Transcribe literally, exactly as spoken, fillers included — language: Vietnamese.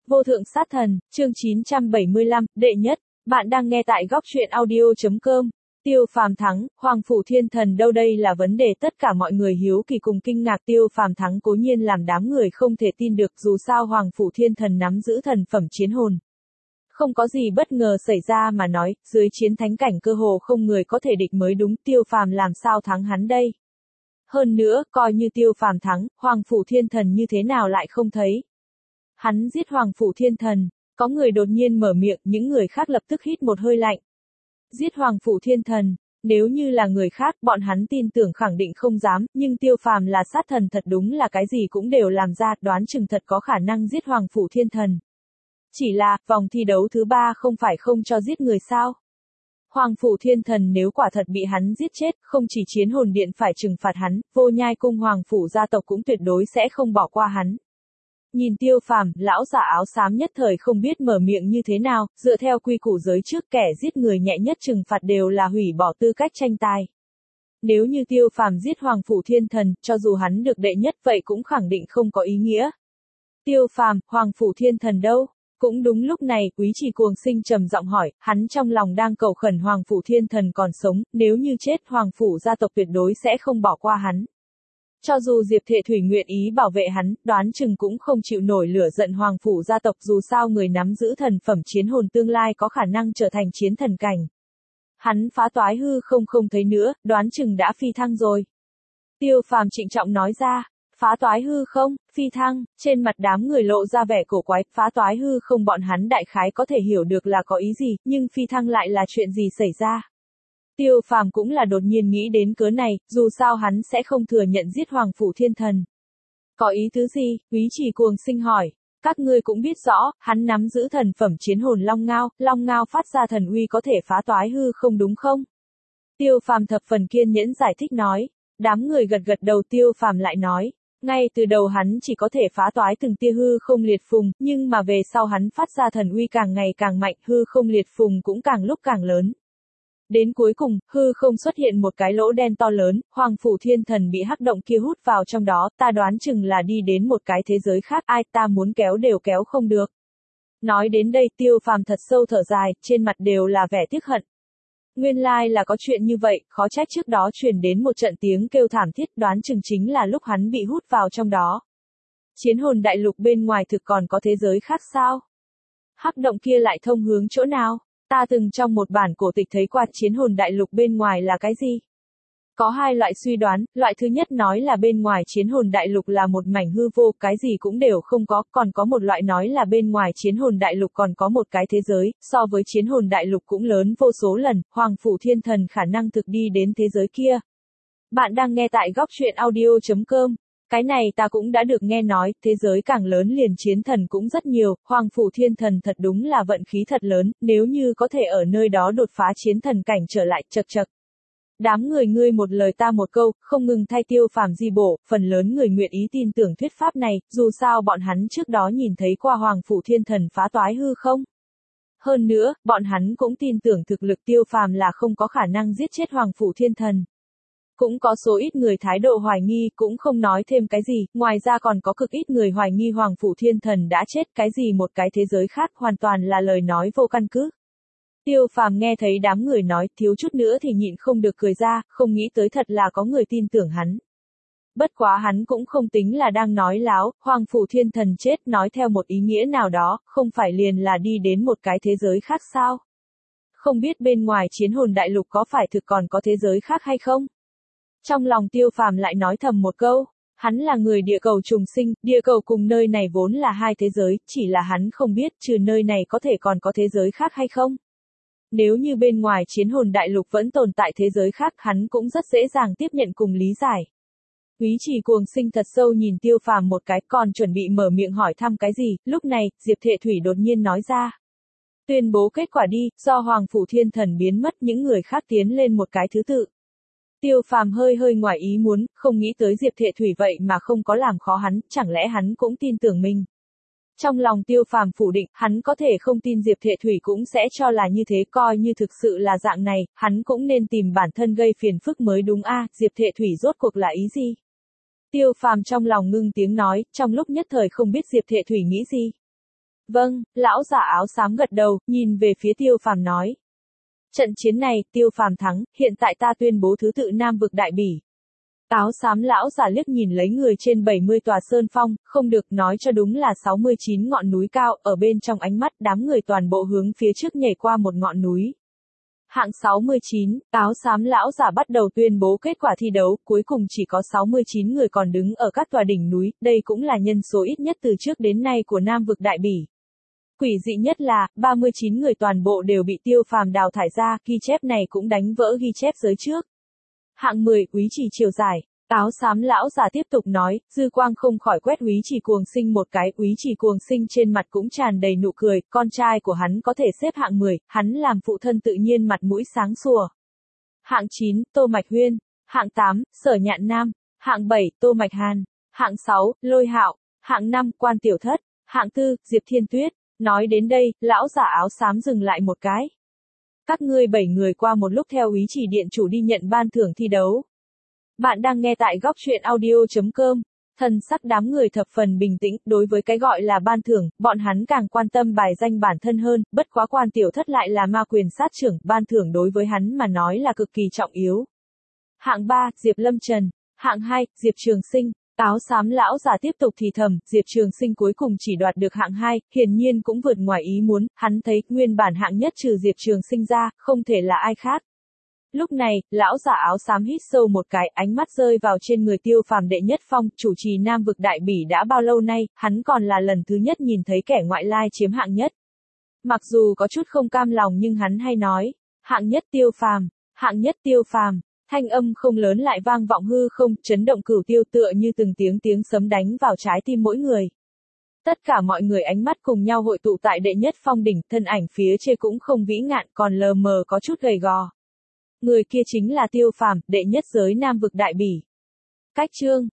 Vô thượng sát thần, chương chín trăm bảy mươi lăm, đệ nhất, bạn đang nghe tại góc truyện audio.com. Tiêu Phàm thắng, Hoàng Phủ Thiên Thần đâu đây là vấn đề tất cả mọi người hiếu kỳ cùng kinh ngạc. Tiêu Phàm thắng cố nhiên làm đám người không thể tin được, dù sao Hoàng Phủ Thiên Thần nắm giữ thần phẩm chiến hồn. Không có gì bất ngờ xảy ra mà nói, dưới chiến thánh cảnh cơ hồ không người có thể địch mới đúng, Tiêu Phàm làm sao thắng hắn đây? Hơn nữa, coi như Tiêu Phàm thắng, Hoàng Phủ Thiên Thần như thế nào lại không thấy? Hắn giết Hoàng Phủ Thiên Thần, có người đột nhiên mở miệng, những người khác lập tức hít một hơi lạnh. Giết Hoàng Phủ Thiên Thần, nếu như là người khác, bọn hắn tin tưởng khẳng định không dám, nhưng Tiêu Phàm là sát thần thật đúng là cái gì cũng đều làm ra, đoán chừng thật có khả năng giết Hoàng Phủ Thiên Thần. Chỉ là, vòng thi đấu thứ ba không phải không cho giết người sao? Hoàng Phủ Thiên Thần nếu quả thật bị hắn giết chết, không chỉ chiến hồn điện phải trừng phạt hắn, Vô Nhai cung Hoàng Phủ gia tộc cũng tuyệt đối sẽ không bỏ qua hắn. Nhìn Tiêu Phàm, lão giả áo xám nhất thời không biết mở miệng như thế nào, dựa theo quy củ giới trước kẻ giết người nhẹ nhất trừng phạt đều là hủy bỏ tư cách tranh tài. Nếu như Tiêu Phàm giết Hoàng Phủ Thiên Thần, cho dù hắn được đệ nhất vậy cũng khẳng định không có ý nghĩa. Tiêu Phàm, Hoàng Phủ Thiên Thần đâu? Cũng đúng lúc này, Quý Trì Cuồng Sinh trầm giọng hỏi, hắn trong lòng đang cầu khẩn Hoàng Phủ Thiên Thần còn sống, nếu như chết Hoàng Phủ gia tộc tuyệt đối sẽ không bỏ qua hắn. Cho dù Diệp Thệ Thủy nguyện ý bảo vệ hắn, đoán chừng cũng không chịu nổi lửa giận Hoàng Phủ gia tộc, dù sao người nắm giữ thần phẩm chiến hồn tương lai có khả năng trở thành chiến thần cảnh. Hắn phá toái hư không không thấy nữa, đoán chừng đã phi thăng rồi. Tiêu Phàm trịnh trọng nói ra, phá toái hư không, phi thăng, trên mặt đám người lộ ra vẻ cổ quái, phá toái hư không bọn hắn đại khái có thể hiểu được là có ý gì, nhưng phi thăng lại là chuyện gì xảy ra. Tiêu Phàm cũng là đột nhiên nghĩ đến cớ này, dù sao hắn sẽ không thừa nhận giết Hoàng Phủ Thiên Thần. Có ý tứ gì? Quý Trì Cuồng Sinh hỏi. Các ngươi cũng biết rõ, hắn nắm giữ thần phẩm chiến hồn Long Ngao, Long Ngao phát ra thần uy có thể phá toái hư không đúng không? Tiêu Phàm thập phần kiên nhẫn giải thích nói. Đám người gật gật đầu. Tiêu Phàm lại nói. Ngay từ đầu hắn chỉ có thể phá toái từng tia hư không liệt phùng, nhưng mà về sau hắn phát ra thần uy càng ngày càng mạnh, hư không liệt phùng cũng càng lúc càng lớn. Đến cuối cùng, hư không xuất hiện một cái lỗ đen to lớn, Hoàng Phủ Thiên Thần bị hắc động kia hút vào trong đó, ta đoán chừng là đi đến một cái thế giới khác, ai ta muốn kéo đều kéo không được. Nói đến đây Tiêu Phàm thật sâu thở dài, trên mặt đều là vẻ tiếc hận. Nguyên lai là có chuyện như vậy, khó trách trước đó truyền đến một trận tiếng kêu thảm thiết, đoán chừng chính là lúc hắn bị hút vào trong đó. Chiến hồn đại lục bên ngoài thực còn có thế giới khác sao? Hắc động kia lại thông hướng chỗ nào? Ta từng trong một bản cổ tịch thấy qua chiến hồn đại lục bên ngoài là cái gì? Có hai loại suy đoán, loại thứ nhất nói là bên ngoài chiến hồn đại lục là một mảnh hư vô, cái gì cũng đều không có, còn có một loại nói là bên ngoài chiến hồn đại lục còn có một cái thế giới, so với chiến hồn đại lục cũng lớn vô số lần, Hoàng Phủ Thiên Thần khả năng thực đi đến thế giới kia. Bạn đang nghe tại góc truyện audio.com. Cái này ta cũng đã được nghe nói, thế giới càng lớn liền chiến thần cũng rất nhiều, Hoàng Phủ Thiên Thần thật đúng là vận khí thật lớn, nếu như có thể ở nơi đó đột phá chiến thần cảnh trở lại, chật chật. Đám người ngươi một lời ta một câu, không ngừng thay Tiêu Phàm di bổ, phần lớn người nguyện ý tin tưởng thuyết pháp này, dù sao bọn hắn trước đó nhìn thấy qua Hoàng Phủ Thiên Thần phá toái hư không. Hơn nữa, bọn hắn cũng tin tưởng thực lực Tiêu Phàm là không có khả năng giết chết Hoàng Phủ Thiên Thần. Cũng có số ít người thái độ hoài nghi, cũng không nói thêm cái gì, ngoài ra còn có cực ít người hoài nghi Hoàng Phủ Thiên Thần đã chết, cái gì một cái thế giới khác hoàn toàn là lời nói vô căn cứ. Tiêu Phàm nghe thấy đám người nói, thiếu chút nữa thì nhịn không được cười ra, không nghĩ tới thật là có người tin tưởng hắn. Bất quá hắn cũng không tính là đang nói láo, Hoàng Phủ Thiên Thần chết nói theo một ý nghĩa nào đó, không phải liền là đi đến một cái thế giới khác sao? Không biết bên ngoài chiến hồn đại lục có phải thực còn có thế giới khác hay không? Trong lòng Tiêu Phàm lại nói thầm một câu, hắn là người địa cầu trùng sinh, địa cầu cùng nơi này vốn là hai thế giới, chỉ là hắn không biết trừ nơi này có thể còn có thế giới khác hay không. Nếu như bên ngoài chiến hồn đại lục vẫn tồn tại thế giới khác, hắn cũng rất dễ dàng tiếp nhận cùng lý giải. Quý Trì Cuồng Sinh thật sâu nhìn Tiêu Phàm một cái, còn chuẩn bị mở miệng hỏi thăm cái gì, lúc này, Diệp Thệ Thủy đột nhiên nói ra. Tuyên bố kết quả đi, do Hoàng Phủ Thiên Thần biến mất những người khác tiến lên một cái thứ tự. Tiêu Phàm hơi hơi ngoài ý muốn, không nghĩ tới Diệp Thệ Thủy vậy mà không có làm khó hắn, chẳng lẽ hắn cũng tin tưởng mình. Trong lòng Tiêu Phàm phủ định, hắn có thể không tin Diệp Thệ Thủy cũng sẽ cho là như thế, coi như thực sự là dạng này, hắn cũng nên tìm bản thân gây phiền phức mới đúng a, à, Diệp Thệ Thủy rốt cuộc là ý gì? Tiêu Phàm trong lòng ngưng tiếng nói, trong lúc nhất thời không biết Diệp Thệ Thủy nghĩ gì. Vâng, lão giả áo xám gật đầu, nhìn về phía Tiêu Phàm nói. Trận chiến này, Tiêu Phàm thắng, hiện tại ta tuyên bố thứ tự Nam vực đại bỉ. Áo xám lão giả liếc nhìn lấy người trên bảy mươi tòa sơn phong, không được nói cho đúng là sáu mươi chín ngọn núi cao, ở bên trong ánh mắt đám người toàn bộ hướng phía trước nhảy qua một ngọn núi. Hạng sáu mươi chín, áo xám lão giả bắt đầu tuyên bố kết quả thi đấu, cuối cùng chỉ có sáu mươi chín người còn đứng ở các tòa đỉnh núi, đây cũng là nhân số ít nhất từ trước đến nay của Nam vực đại bỉ. Quỷ dị nhất là, ba mươi chín người toàn bộ đều bị Tiêu Phàm đào thải ra, ghi chép này cũng đánh vỡ ghi chép giới trước. Hạng mười, Úy Trì Triều Giải. Áo xám lão giả tiếp tục nói, dư quang không khỏi quét Úy Trì Cuồng Sinh một cái, Úy Trì Cuồng Sinh trên mặt cũng tràn đầy nụ cười, con trai của hắn có thể xếp hạng mười, hắn làm phụ thân tự nhiên mặt mũi sáng sủa. Hạng chín, Tô Mạch Huyên. Hạng tám, Sở Nhạn Nam. Hạng bảy, Tô Mạch Hàn. Hạng sáu, Lôi Hạo. Hạng năm, Quan Tiểu Thất. Hạng tư, Diệp Thiên Tuyết. Nói đến đây, lão giả áo xám dừng lại một cái. Các ngươi bảy người qua một lúc theo Úy Trì điện chủ đi nhận ban thưởng thi đấu. Bạn đang nghe tại góc truyện audio chấm com. Thần sắc đám người thập phần bình tĩnh, đối với cái gọi là ban thưởng, bọn hắn càng quan tâm bài danh bản thân hơn, bất quá Quan Tiểu Thất lại là ma quyền sát trưởng, ban thưởng đối với hắn mà nói là cực kỳ trọng yếu. Hạng ba, Diệp Lâm Trần. Hạng hai, Diệp Trường Sinh. Áo xám lão giả tiếp tục thì thầm, Diệp Trường Sinh cuối cùng chỉ đoạt được hạng hai, hiển nhiên cũng vượt ngoài ý muốn, hắn thấy nguyên bản hạng nhất trừ Diệp Trường Sinh ra, không thể là ai khác. Lúc này, lão giả áo xám hít sâu một cái, ánh mắt rơi vào trên người Tiêu Phàm đệ nhất phong, chủ trì Nam vực đại bỉ đã bao lâu nay, hắn còn là lần thứ nhất nhìn thấy kẻ ngoại lai chiếm hạng nhất. Mặc dù có chút không cam lòng nhưng hắn hay nói, hạng nhất Tiêu Phàm, hạng nhất Tiêu Phàm. Thanh âm không lớn lại vang vọng hư không, chấn động cửu tiêu tựa như từng tiếng tiếng sấm đánh vào trái tim mỗi người. Tất cả mọi người ánh mắt cùng nhau hội tụ tại đệ nhất phong đỉnh, thân ảnh phía trên cũng không vĩ ngạn, còn lờ mờ có chút gầy gò. Người kia chính là Tiêu Phàm, đệ nhất giới Nam vực đại bỉ. Cách chương